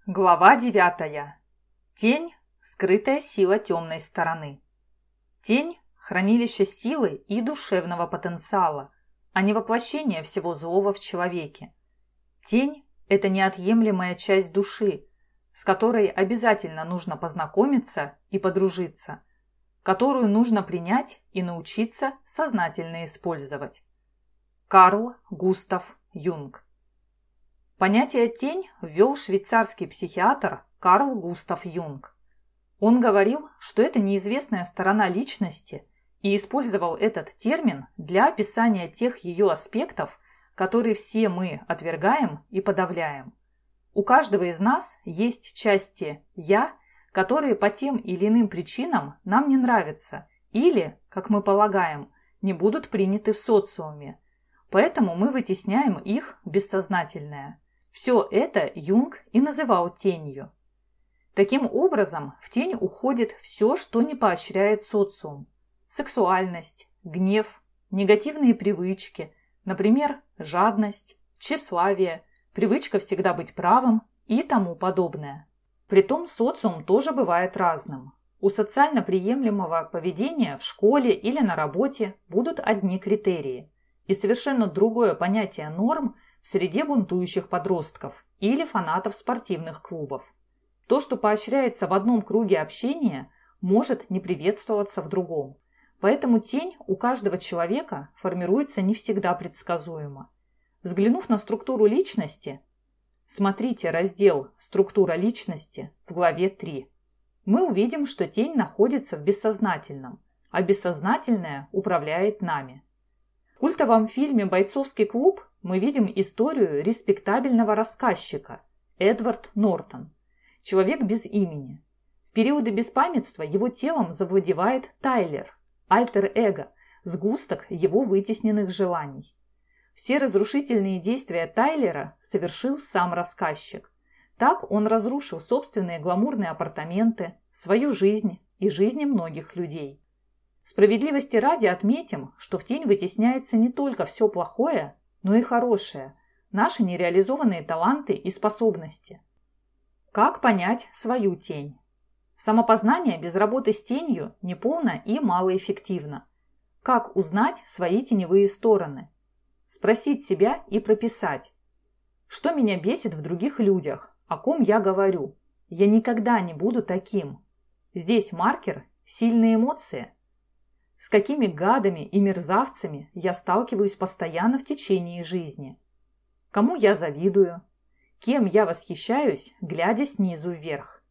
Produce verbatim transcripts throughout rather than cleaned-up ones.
Глава девятая. Тень – скрытая сила темной стороны. Тень – хранилище силы и душевного потенциала, а не воплощение всего злого в человеке. Тень – это неотъемлемая часть души, с которой обязательно нужно познакомиться и подружиться, которую нужно принять и научиться сознательно использовать. Карл Густав Юнг. Понятие «тень» ввел швейцарский психиатр Карл Густав Юнг. Он говорил, что это неизвестная сторона личности, и использовал этот термин для описания тех ее аспектов, которые все мы отвергаем и подавляем. У каждого из нас есть части «я», которые по тем или иным причинам нам не нравятся или, как мы полагаем, не будут приняты в социуме. Поэтому мы вытесняем их в бессознательное. Все это Юнг и называл тенью. Таким образом, в тень уходит все, что не поощряет социум. Сексуальность, гнев, негативные привычки, например, жадность, тщеславие, привычка всегда быть правым и тому подобное. Притом социум тоже бывает разным. У социально приемлемого поведения в школе или на работе будут одни критерии, и совершенно другое понятие норм в среде бунтующих подростков или фанатов спортивных клубов. То, что поощряется в одном круге общения, может не приветствоваться в другом. Поэтому тень у каждого человека формируется не всегда предсказуемо. Взглянув на структуру личности, смотрите раздел «Структура личности» в главе три. Мы увидим, что тень находится в бессознательном, а бессознательное управляет нами. В культовом фильме «Бойцовский клуб» мы видим историю респектабельного рассказчика Эдвард Нортон, человек без имени. В периоды беспамятства его телом завладевает Тайлер, альтер-эго, сгусток его вытесненных желаний. Все разрушительные действия Тайлера совершил сам рассказчик. Так он разрушил собственные гламурные апартаменты, свою жизнь и жизни многих людей. Справедливости ради отметим, что в тень вытесняется не только все плохое, но и хорошее, наши нереализованные таланты и способности. Как понять свою тень? Самопознание без работы с тенью неполно и малоэффективно. Как узнать свои теневые стороны? Спросить себя и прописать. Что меня бесит в других людях? О ком я говорю? Я никогда не буду таким. Здесь маркер – сильные эмоции. С какими гадами и мерзавцами я сталкиваюсь постоянно в течение жизни? Кому я завидую? Кем я восхищаюсь, глядя снизу вверх?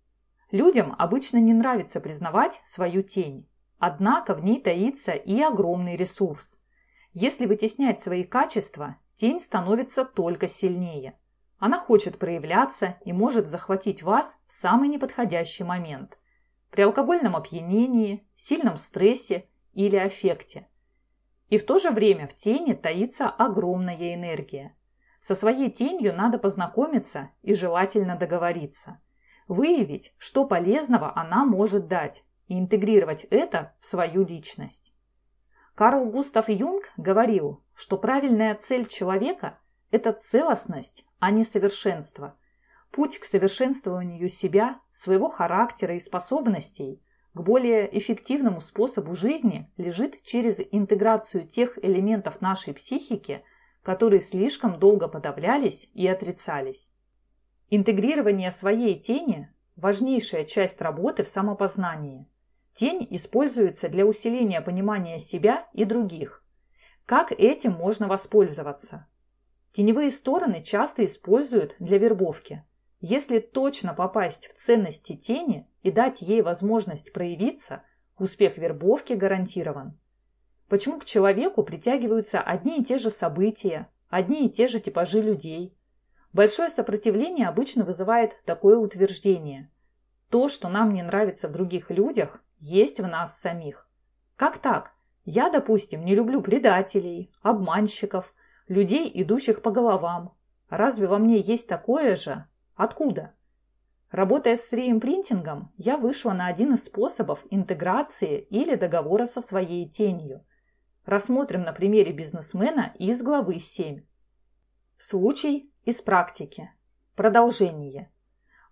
Людям обычно не нравится признавать свою тень, однако в ней таится и огромный ресурс. Если вытеснять свои качества, тень становится только сильнее. Она хочет проявляться и может захватить вас в самый неподходящий момент. При алкогольном опьянении, сильном стрессе или аффекте. И в то же время в тени таится огромная энергия. Со своей тенью надо познакомиться и желательно договориться. Выявить, что полезного она может дать, и интегрировать это в свою личность. Карл Густав Юнг говорил, что правильная цель человека – это целостность, а не совершенство. Путь к совершенствованию себя, своего характера и способностей, к более эффективному способу жизни лежит через интеграцию тех элементов нашей психики, которые слишком долго подавлялись и отрицались. Интегрирование своей тени – важнейшая часть работы в самопознании. Тень используется для усиления понимания себя и других. Как этим можно воспользоваться? Теневые стороны часто используют для вербовки. Если точно попасть в ценности тени и дать ей возможность проявиться, успех вербовки гарантирован. Почему к человеку притягиваются одни и те же события, одни и те же типажи людей? Большое сопротивление обычно вызывает такое утверждение. То, что нам не нравится в других людях, есть в нас самих. Как так? Я, допустим, не люблю предателей, обманщиков, людей, идущих по головам. Разве во мне есть такое же? Откуда? Работая с реимпринтингом, я вышла на один из способов интеграции или договора со своей тенью. Рассмотрим на примере бизнесмена из главы семь. Случай из практики. Продолжение.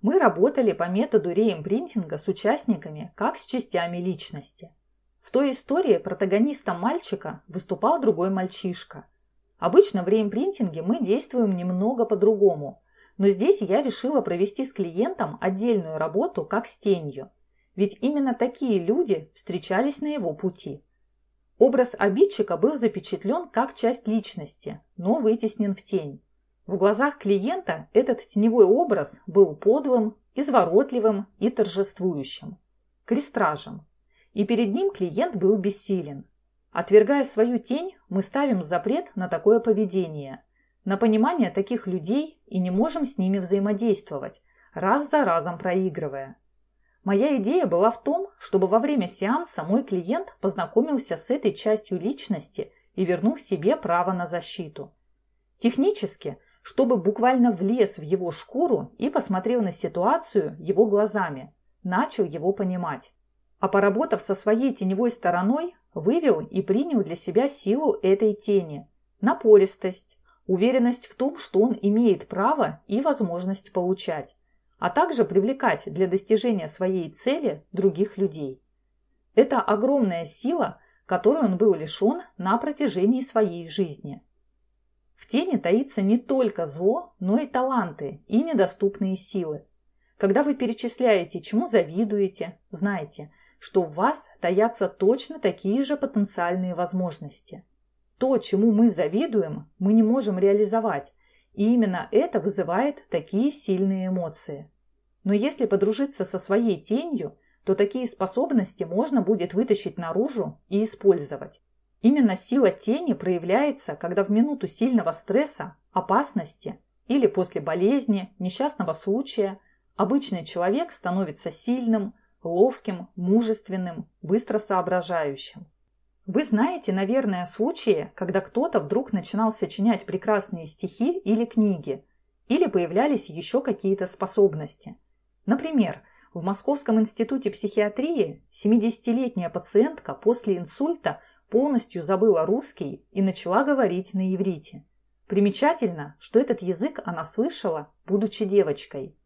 Мы работали по методу реимпринтинга с участниками, как с частями личности. В той истории протагонистом мальчика выступал другой мальчишка. Обычно в реимпринтинге мы действуем немного по-другому, но здесь я решила провести с клиентом отдельную работу как с тенью, ведь именно такие люди встречались на его пути. Образ обидчика был запечатлен как часть личности, но вытеснен в тень. В глазах клиента этот теневой образ был подлым, изворотливым и торжествующим, крестражем. И перед ним клиент был бессилен. Отвергая свою тень, мы ставим запрет на такое поведение, на понимание таких людей и не можем с ними взаимодействовать, раз за разом проигрывая. Моя идея была в том, чтобы во время сеанса мой клиент познакомился с этой частью личности и вернул себе право на защиту. Технически, чтобы буквально влез в его шкуру и посмотрел на ситуацию его глазами, начал его понимать. А поработав со своей теневой стороной, вывел и принял для себя силу этой тени, напористость, уверенность в том, что он имеет право и возможность получать, а также привлекать для достижения своей цели других людей. Это огромная сила, которой он был лишен на протяжении своей жизни. В тени таится не только зло, но и таланты и недоступные силы. Когда вы перечисляете, чему завидуете, знайте, что в вас таятся точно такие же потенциальные возможности. То, чему мы завидуем, мы не можем реализовать, и именно это вызывает такие сильные эмоции. Но если подружиться со своей тенью, то такие способности можно будет вытащить наружу и использовать. Именно сила тени проявляется, когда в минуту сильного стресса, опасности или после болезни, несчастного случая обычный человек становится сильным, ловким, мужественным, быстро соображающим. Вы знаете, наверное, случаи, когда кто-то вдруг начинал сочинять прекрасные стихи или книги, или появлялись еще какие-то способности. Например, в Московском институте психиатрии семидесятилетняя пациентка после инсульта полностью забыла русский и начала говорить на иврите. Примечательно, что этот язык она слышала, будучи девочкой.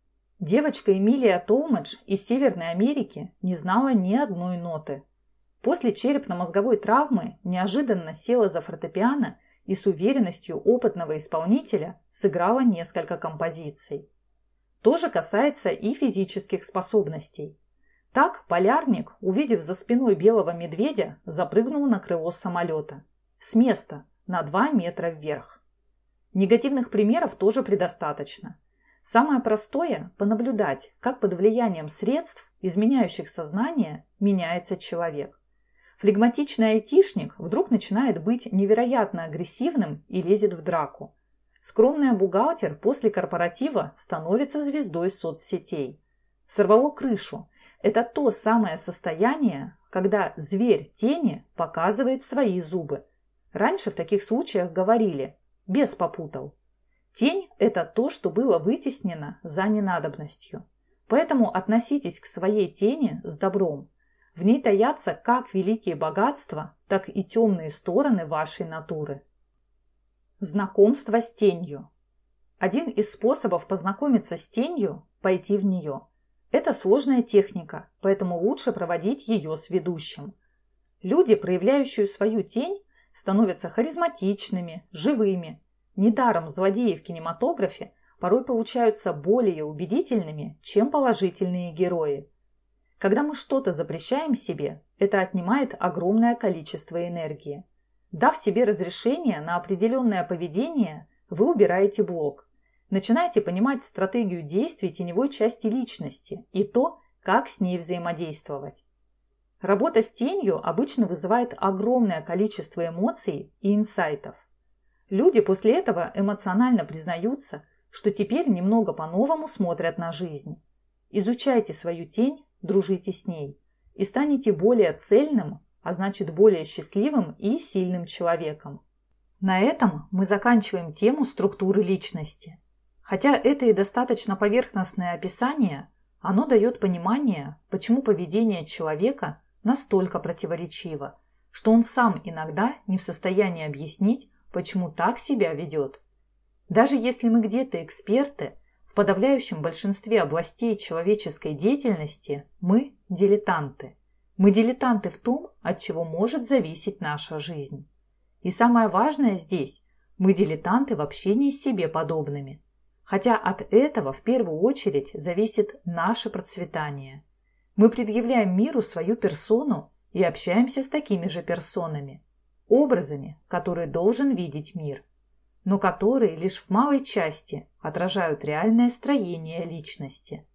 Девочка Эмилия Толмадж из Северной Америки не знала ни одной ноты. После черепно-мозговой травмы неожиданно села за фортепиано и с уверенностью опытного исполнителя сыграла несколько композиций. То же касается и физических способностей. Так полярник, увидев за спиной белого медведя, запрыгнул на крыло самолета. С места, на два метра вверх. Негативных примеров тоже предостаточно. Самое простое – понаблюдать, как под влиянием средств, изменяющих сознание, меняется человек. Флегматичный айтишник вдруг начинает быть невероятно агрессивным и лезет в драку. Скромная бухгалтер после корпоратива становится звездой соцсетей. Сорвало крышу. Это то самое состояние, когда зверь тени показывает свои зубы. Раньше в таких случаях говорили «бес попутал». Тень – это то, что было вытеснено за ненадобностью. Поэтому относитесь к своей тени с добром. В ней таятся как великие богатства, так и темные стороны вашей натуры. Знакомство с тенью. Один из способов познакомиться с тенью – пойти в нее. Это сложная техника, поэтому лучше проводить ее с ведущим. Люди, проявляющие свою тень, становятся харизматичными, живыми. Недаром злодеи в кинематографе порой получаются более убедительными, чем положительные герои. Когда мы что-то запрещаем себе, это отнимает огромное количество энергии. Дав себе разрешение на определенное поведение, вы убираете блок. Начинаете понимать стратегию действий теневой части личности и то, как с ней взаимодействовать. Работа с тенью обычно вызывает огромное количество эмоций и инсайтов. Люди после этого эмоционально признаются, что теперь немного по-новому смотрят на жизнь. Изучайте свою тень, дружите с ней и станете более цельным, а значит более счастливым и сильным человеком. На этом мы заканчиваем тему структуры личности. Хотя это и достаточно поверхностное описание, оно дает понимание, почему поведение человека настолько противоречиво, что он сам иногда не в состоянии объяснить, почему так себя ведет. Даже если мы где-то эксперты, В подавляющем большинстве областей человеческой деятельности мы – дилетанты. Мы дилетанты в том, от чего может зависеть наша жизнь. И самое важное здесь – мы дилетанты в общении с себе подобными. Хотя от этого в первую очередь зависит наше процветание. Мы предъявляем миру свою персону и общаемся с такими же персонами, образами, которые должен видеть мир, но которые лишь в малой части отражают реальное строение личности.